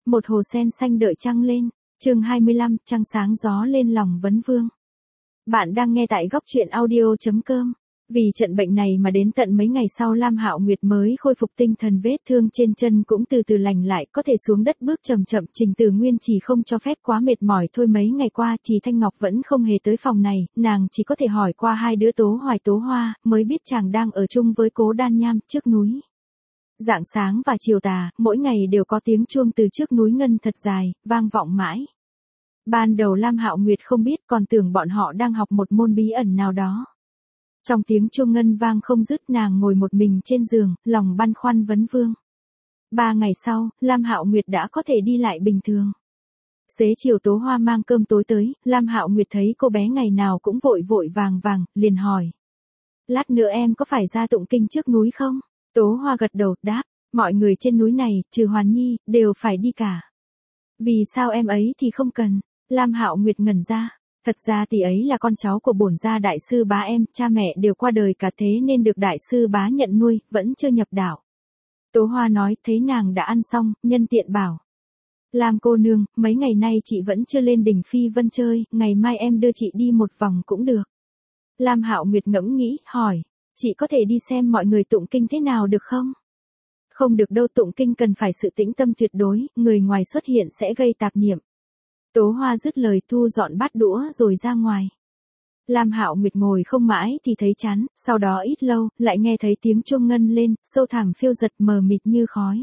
Một hồ sen xanh đợi trăng lên. Chương 25, trăng sáng gió lên lòng vấn vương. Bạn đang nghe tại góc truyện audio.com. Vì trận bệnh này mà đến tận mấy ngày sau Lam Hạo Nguyệt mới khôi phục tinh thần, vết thương trên chân cũng từ từ lành lại, có thể xuống đất bước chậm chậm. Trình Từ Nguyên chỉ không cho phép quá mệt mỏi thôi. Mấy ngày qua Trì Thanh Ngọc vẫn không hề tới phòng này, nàng chỉ có thể hỏi qua hai đứa Tố Hoài Tố Hoa, mới biết chàng đang ở chung với Cố Đan Nham trước núi. Rạng sáng và chiều tà, mỗi ngày đều có tiếng chuông từ trước núi ngân thật dài, vang vọng mãi. Ban đầu Lam Hạo Nguyệt không biết, còn tưởng bọn họ đang học một môn bí ẩn nào đó. Trong tiếng chuông ngân vang không dứt, nàng ngồi một mình trên giường, lòng băn khoăn vấn vương. 3 ngày sau, Lam Hạo Nguyệt đã có thể đi lại bình thường. Xế chiều Tố Hoa mang cơm tối tới, Lam Hạo Nguyệt thấy cô bé ngày nào cũng vội vội vàng vàng, liền hỏi. Lát nữa em có phải ra tụng kinh trước núi không? Tố Hoa gật đầu, đáp, mọi người trên núi này, trừ Hoàn Nhi, đều phải đi cả. Vì sao em ấy thì không cần? Lam Hạo Nguyệt ngẩn ra. Thật ra tỷ ấy là con cháu của bổn gia đại sư bá em, cha mẹ đều qua đời cả, thế nên được đại sư bá nhận nuôi, vẫn chưa nhập đạo. Tố Hoa nói, thấy nàng đã ăn xong, nhân tiện bảo. Lam cô nương, mấy ngày nay chị vẫn chưa lên đỉnh Phi Vân chơi, ngày mai em đưa chị đi một vòng cũng được. Lam Hạo Nguyệt ngẫm nghĩ, hỏi, chị có thể đi xem mọi người tụng kinh thế nào được không? Không được đâu, tụng kinh cần phải sự tĩnh tâm tuyệt đối, người ngoài xuất hiện sẽ gây tạp niệm. Tố Hoa dứt lời thu dọn bát đũa rồi ra ngoài. Lam Hạo Nguyệt ngồi không mãi thì thấy chán, sau đó ít lâu, lại nghe thấy tiếng chuông ngân lên, sâu thẳm phiêu dật mờ mịt như khói.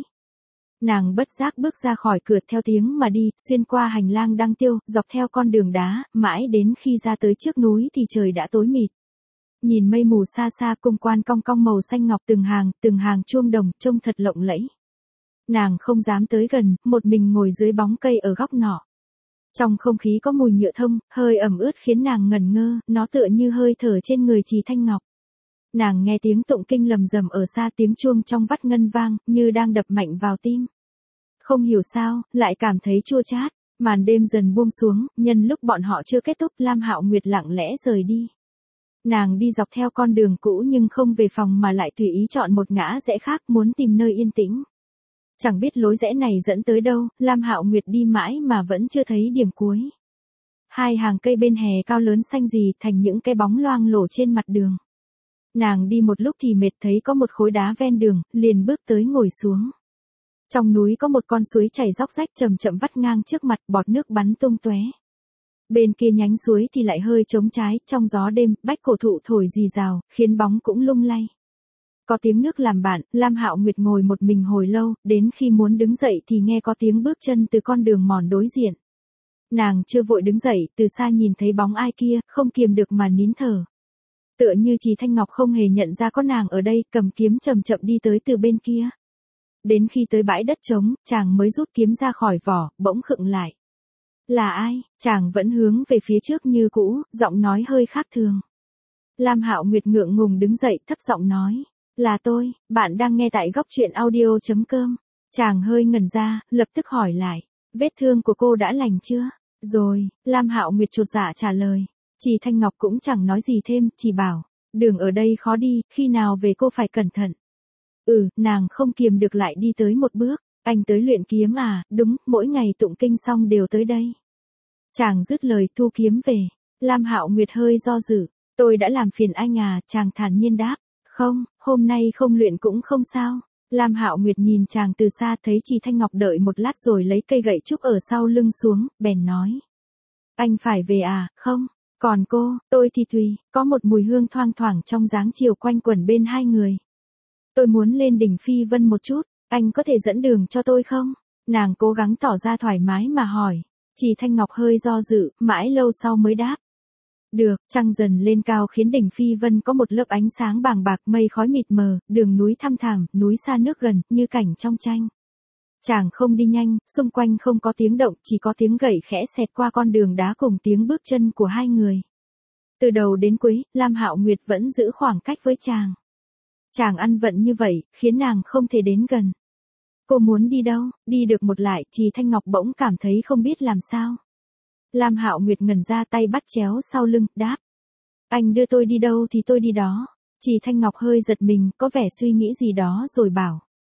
Nàng bất giác bước ra khỏi cửa theo tiếng mà đi, xuyên qua hành lang đăng tiêu, dọc theo con đường đá, mãi đến khi ra tới trước núi thì trời đã tối mịt. Nhìn mây mù xa xa, cung quan cong cong màu xanh ngọc, từng hàng chuông đồng, trông thật lộng lẫy. Nàng không dám tới gần, một mình ngồi dưới bóng cây ở góc nọ. Trong không khí có mùi nhựa thông, hơi ẩm ướt khiến nàng ngẩn ngơ, nó tựa như hơi thở trên người Trì Thanh Ngọc. Nàng nghe tiếng tụng kinh lầm rầm ở xa, tiếng chuông trong vắt ngân vang, như đang đập mạnh vào tim. Không hiểu sao, lại cảm thấy chua chát. Màn đêm dần buông xuống, nhân lúc bọn họ chưa kết thúc, Lam Hạo Nguyệt lặng lẽ rời đi. Nàng đi dọc theo con đường cũ nhưng không về phòng mà lại tùy ý chọn một ngã rẽ khác, muốn tìm nơi yên tĩnh. Chẳng biết lối rẽ này dẫn tới đâu, Lam Hạo Nguyệt đi mãi mà vẫn chưa thấy điểm cuối. Hai hàng cây bên hè cao lớn xanh rì thành những cái bóng loang lổ trên mặt đường. Nàng đi một lúc thì mệt, thấy có một khối đá ven đường, liền bước tới ngồi xuống. Trong núi có một con suối chảy róc rách chậm chậm vắt ngang trước mặt, bọt nước bắn tung tóe. Bên kia nhánh suối thì lại hơi trống trái, trong gió đêm, bách cổ thụ thổi rì rào, khiến bóng cũng lung lay. Có tiếng nước làm bạn, Lam Hạo Nguyệt ngồi một mình hồi lâu, đến khi muốn đứng dậy thì nghe có tiếng bước chân từ con đường mòn đối diện. Nàng chưa vội đứng dậy, từ xa nhìn thấy bóng ai kia, không kiềm được mà nín thở. Tựa như Trì Thanh Ngọc không hề nhận ra có nàng ở đây, cầm kiếm chậm chậm đi tới từ bên kia. Đến khi tới bãi đất trống, chàng mới rút kiếm ra khỏi vỏ, bỗng khựng lại. Là ai? Chàng vẫn hướng về phía trước như cũ, giọng nói hơi khác thường. Lam Hạo Nguyệt ngượng ngùng đứng dậy, thấp giọng nói. Là tôi, bạn đang nghe tại góc truyện audio.com. Chàng hơi ngẩn ra, lập tức hỏi lại. Vết thương của cô đã lành chưa? Rồi, Lam Hạo Nguyệt chột dạ trả lời. Trì Thanh Ngọc cũng chẳng nói gì thêm, chỉ bảo. Đường ở đây khó đi, khi nào về cô phải cẩn thận. Nàng không kiềm được lại đi tới một bước. Anh tới luyện kiếm à? Đúng, mỗi ngày tụng kinh xong đều tới đây. Chàng dứt lời thu kiếm về. Lam Hạo Nguyệt hơi do dự. Tôi đã làm phiền anh à? Chàng thản nhiên đáp. Không, hôm nay không luyện cũng không sao. Lam Hạo Nguyệt nhìn chàng từ xa, thấy Trì Thanh Ngọc đợi một lát rồi lấy cây gậy trúc ở sau lưng xuống, bèn nói. Anh phải về à? Không, còn cô, tôi thì tùy. Có một mùi hương thoang thoảng trong dáng chiều quanh quẩn bên hai người. Tôi muốn lên đỉnh Phi Vân một chút, anh có thể dẫn đường cho tôi không? Nàng cố gắng tỏ ra thoải mái mà hỏi. Trì Thanh Ngọc hơi do dự, mãi lâu sau mới đáp. Được, trăng dần lên cao khiến đỉnh Phi Vân có một lớp ánh sáng bàng bạc, mây khói mịt mờ, đường núi thăm thẳm, núi xa nước gần, như cảnh trong tranh. Chàng không đi nhanh, xung quanh không có tiếng động, chỉ có tiếng gậy khẽ xẹt qua con đường đá cùng tiếng bước chân của hai người. Từ đầu đến cuối, Lam Hạo Nguyệt vẫn giữ khoảng cách với chàng. Chàng ăn vận như vậy, khiến nàng không thể đến gần. Cô muốn đi đâu? Đi được một lại, Trì Thanh Ngọc bỗng cảm thấy không biết làm sao. Lam Hạo Nguyệt ngẩn ra, tay bắt chéo sau lưng, đáp. Anh đưa tôi đi đâu thì tôi đi đó. Trì Thanh Ngọc hơi giật mình, có vẻ suy nghĩ gì đó rồi bảo.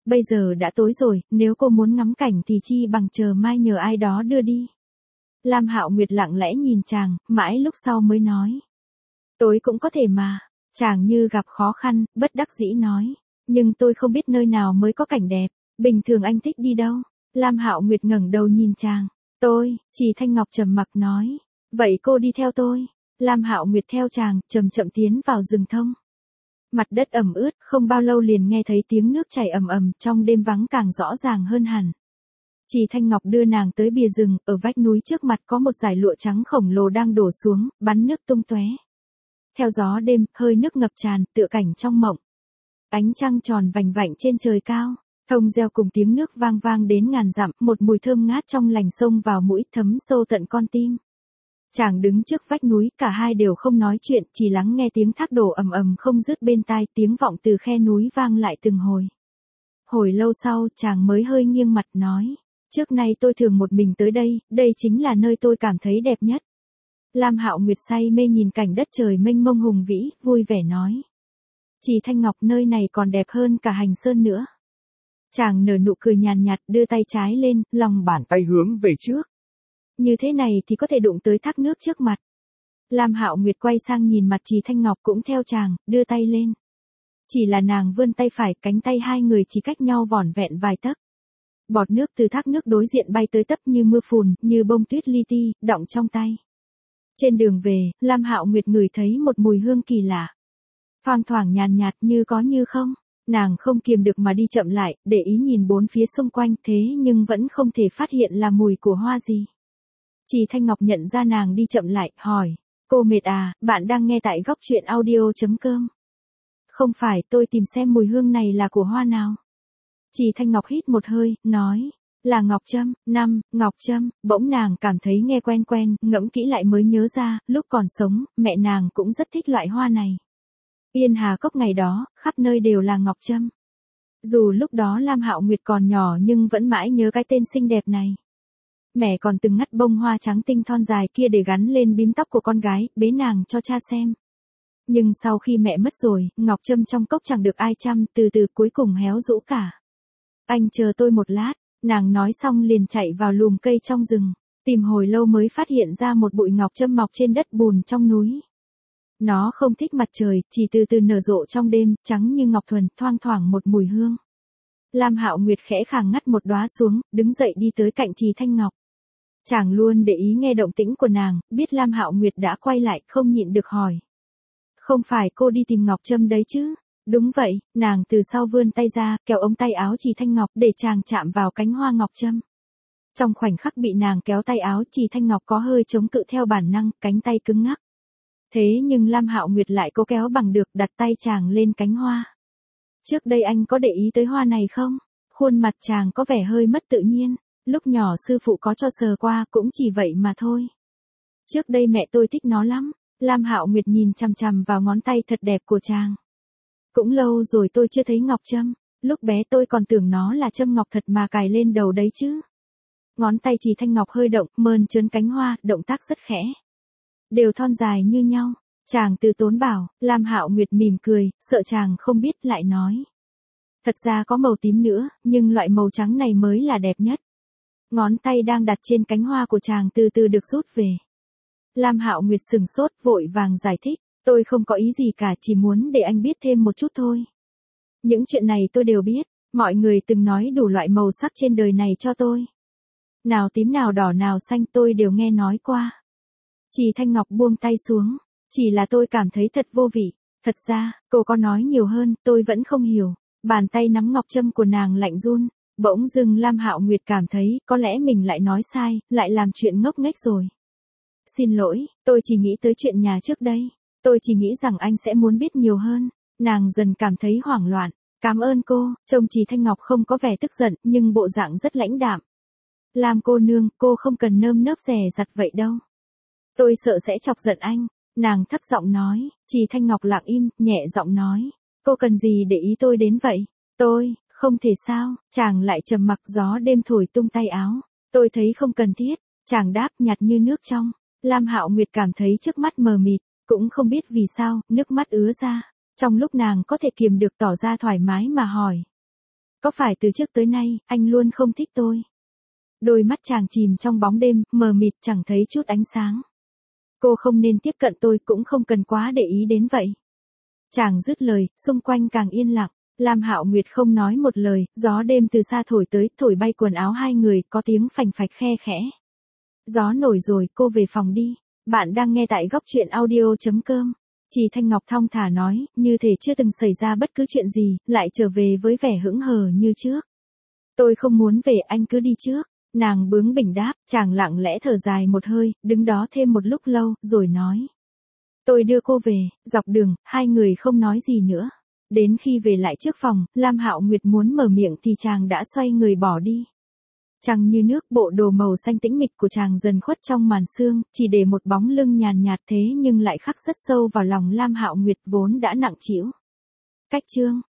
Bây giờ đã tối rồi, nếu cô muốn ngắm cảnh thì chi bằng chờ mai nhờ ai đó đưa đi. Lam Hạo Nguyệt lặng lẽ nhìn chàng, mãi lúc sau mới nói. Tối cũng có thể mà. Chàng như gặp khó khăn, bất đắc dĩ nói. Nhưng tôi không biết nơi nào mới có cảnh đẹp. Bình thường anh thích đi đâu? Lam Hạo Nguyệt ngẩng đầu nhìn chàng. Chỉ Thanh Ngọc trầm mặc nói. Vậy cô đi theo tôi. Lam Hạo Nguyệt theo chàng, chậm chậm tiến vào rừng thông. Mặt đất ẩm ướt, không bao lâu liền nghe thấy tiếng nước chảy ầm ầm, trong đêm vắng càng rõ ràng hơn hẳn. Chỉ Thanh Ngọc đưa nàng tới bìa rừng, ở vách núi trước mặt có một dải lụa trắng khổng lồ đang đổ xuống, bắn nước tung tóe. Theo gió đêm, hơi nước ngập tràn, tựa cảnh trong mộng. Ánh trăng tròn vành vạnh trên trời cao, thông reo cùng tiếng nước vang vang đến ngàn dặm, một mùi thơm ngát trong lành xông vào mũi, thấm sâu tận con tim. Chàng đứng trước vách núi, cả hai đều không nói chuyện, chỉ lắng nghe tiếng thác đổ ầm ầm không dứt bên tai, tiếng vọng từ khe núi vang lại từng hồi. Hồi lâu sau, chàng mới hơi nghiêng mặt nói, trước nay tôi thường một mình tới đây, đây chính là nơi tôi cảm thấy đẹp nhất. Lam Hạo Nguyệt say mê nhìn cảnh đất trời mênh mông hùng vĩ, vui vẻ nói. Chỉ Thanh Ngọc, nơi này còn đẹp hơn cả Hành Sơn nữa. Chàng nở nụ cười nhàn nhạt, đưa tay trái lên, lòng bàn tay hướng về trước. Như thế này thì có thể đụng tới thác nước trước mặt. Lam Hạo Nguyệt quay sang nhìn mặt Chỉ Thanh Ngọc cũng theo chàng, đưa tay lên. Chỉ là nàng vươn tay phải, cánh tay hai người chỉ cách nhau vỏn vẹn vài tấc. Bọt nước từ thác nước đối diện bay tới tấp như mưa phùn, như bông tuyết li ti, đọng trong tay. Trên đường về, Lam Hạo Nguyệt ngửi thấy một mùi hương kỳ lạ. Thoang thoảng nhàn nhạt như có như không. Nàng không kiềm được mà đi chậm lại, để ý nhìn bốn phía xung quanh, thế nhưng vẫn không thể phát hiện là mùi của hoa gì. Chỉ Thanh Ngọc nhận ra nàng đi chậm lại, hỏi. Cô mệt à, bạn đang nghe tại góc truyện audio.com. Không phải, tôi tìm xem mùi hương này là của hoa nào. Chỉ Thanh Ngọc hít một hơi, nói. Là ngọc trâm. Ngọc trâm. Bỗng nàng cảm thấy nghe quen quen, ngẫm kỹ lại mới nhớ ra, lúc còn sống, mẹ nàng cũng rất thích loại hoa này. Yên Hà Cốc ngày đó, khắp nơi đều là ngọc trâm. Dù lúc đó Lam Hạo Nguyệt còn nhỏ nhưng vẫn mãi nhớ cái tên xinh đẹp này. Mẹ còn từng ngắt bông hoa trắng tinh thon dài kia để gắn lên bím tóc của con gái, bế nàng cho cha xem. Nhưng sau khi mẹ mất rồi, ngọc trâm trong cốc chẳng được ai chăm, từ từ cuối cùng héo rũ cả. Anh chờ tôi một lát, nàng nói xong liền chạy vào lùm cây trong rừng, tìm hồi lâu mới phát hiện ra một bụi ngọc trâm mọc trên đất bùn trong núi. Nó không thích mặt trời, chỉ từ từ nở rộ trong đêm, trắng như ngọc thuần, thoang thoảng một mùi hương. Lam Hạo Nguyệt khẽ khàng ngắt một đóa xuống, đứng dậy đi tới cạnh Chỉ Thanh Ngọc. Chàng luôn để ý nghe động tĩnh của nàng, biết Lam Hạo Nguyệt đã quay lại, không nhịn được hỏi. Không phải cô đi tìm ngọc trâm đấy chứ? Đúng vậy, nàng từ sau vươn tay ra, kéo ống tay áo Chỉ Thanh Ngọc để chàng chạm vào cánh hoa ngọc trâm. Trong khoảnh khắc bị nàng kéo tay áo, Chỉ Thanh Ngọc có hơi chống cự theo bản năng, cánh tay cứng ngắc. Thế nhưng Lam Hạo Nguyệt lại cố kéo bằng được, đặt tay chàng lên cánh hoa. Trước đây anh có để ý tới hoa này không? Khuôn mặt chàng có vẻ hơi mất tự nhiên. Lúc nhỏ sư phụ có cho sờ qua, cũng chỉ vậy mà thôi. Trước đây mẹ tôi thích nó lắm. Lam Hạo Nguyệt nhìn chằm chằm vào ngón tay thật đẹp của chàng. Cũng lâu rồi tôi chưa thấy ngọc trâm. Lúc bé tôi còn tưởng nó là trâm ngọc thật mà cài lên đầu đấy chứ. Ngón tay Chỉ Thanh Ngọc hơi động, mơn trớn cánh hoa, động tác rất khẽ. Đều thon dài như nhau. Chàng từ tốn bảo. Lam Hạo Nguyệt mỉm cười, sợ chàng không biết, lại nói. Thật ra có màu tím nữa, nhưng loại màu trắng này mới là đẹp nhất. Ngón tay đang đặt trên cánh hoa của chàng từ từ được rút về. Lam Hạo Nguyệt sừng sốt, vội vàng giải thích. Tôi không có ý gì cả, chỉ muốn để anh biết thêm một chút thôi. Những chuyện này tôi đều biết. Mọi người từng nói đủ loại màu sắc trên đời này cho tôi. Nào tím nào đỏ nào xanh tôi đều nghe nói qua. Chỉ Thanh Ngọc buông tay xuống. Chỉ là tôi cảm thấy thật vô vị. Thật ra, cô có nói nhiều hơn, tôi vẫn không hiểu. Bàn tay nắm ngọc trâm của nàng lạnh run. Bỗng dưng Lam Hạo Nguyệt cảm thấy, có lẽ mình lại nói sai, lại làm chuyện ngốc nghếch rồi. Xin lỗi, tôi chỉ nghĩ tới chuyện nhà trước đây. Tôi chỉ nghĩ rằng anh sẽ muốn biết nhiều hơn. Nàng dần cảm thấy hoảng loạn. Cảm ơn cô, trông Chỉ Thanh Ngọc không có vẻ tức giận, nhưng bộ dạng rất lãnh đạm. Lam cô nương, cô không cần nơm nớp dè dặt vậy đâu. Tôi sợ sẽ chọc giận anh. Nàng thấp giọng nói. Chỉ Thanh Ngọc lặng im, nhẹ giọng nói. Cô cần gì để ý tôi đến vậy? Tôi, không thể sao, chàng lại trầm mặc, gió đêm thổi tung tay áo. Tôi thấy không cần thiết, chàng đáp nhạt như nước trong. Lam Hạo Nguyệt cảm thấy trước mắt mờ mịt, cũng không biết vì sao, nước mắt ứa ra. Trong lúc nàng có thể kiềm được tỏ ra thoải mái mà hỏi. Có phải từ trước tới nay, anh luôn không thích tôi? Đôi mắt chàng chìm trong bóng đêm, mờ mịt chẳng thấy chút ánh sáng. Cô không nên tiếp cận tôi, cũng không cần quá để ý đến vậy. Chàng dứt lời, xung quanh càng yên lặng. Lam Hạo Nguyệt không nói một lời, gió đêm từ xa thổi tới, thổi bay quần áo hai người, có tiếng phành phạch khe khẽ. Gió nổi rồi, cô về phòng đi. Bạn đang nghe tại góc truyện audio.com. Chỉ Thanh Ngọc thong thả nói, như thể chưa từng xảy ra bất cứ chuyện gì, lại trở về với vẻ hững hờ như trước. Tôi không muốn về, anh cứ đi trước. Nàng bướng bỉnh đáp, chàng lặng lẽ thở dài một hơi, đứng đó thêm một lúc lâu, rồi nói. Tôi đưa cô về. Dọc đường, hai người không nói gì nữa. Đến khi về lại trước phòng, Lam Hạo Nguyệt muốn mở miệng thì chàng đã xoay người bỏ đi. Trăng như nước, bộ đồ màu xanh tĩnh mịch của chàng dần khuất trong màn sương, chỉ để một bóng lưng nhàn nhạt thế nhưng lại khắc rất sâu vào lòng Lam Hạo Nguyệt vốn đã nặng trĩu. Cách chương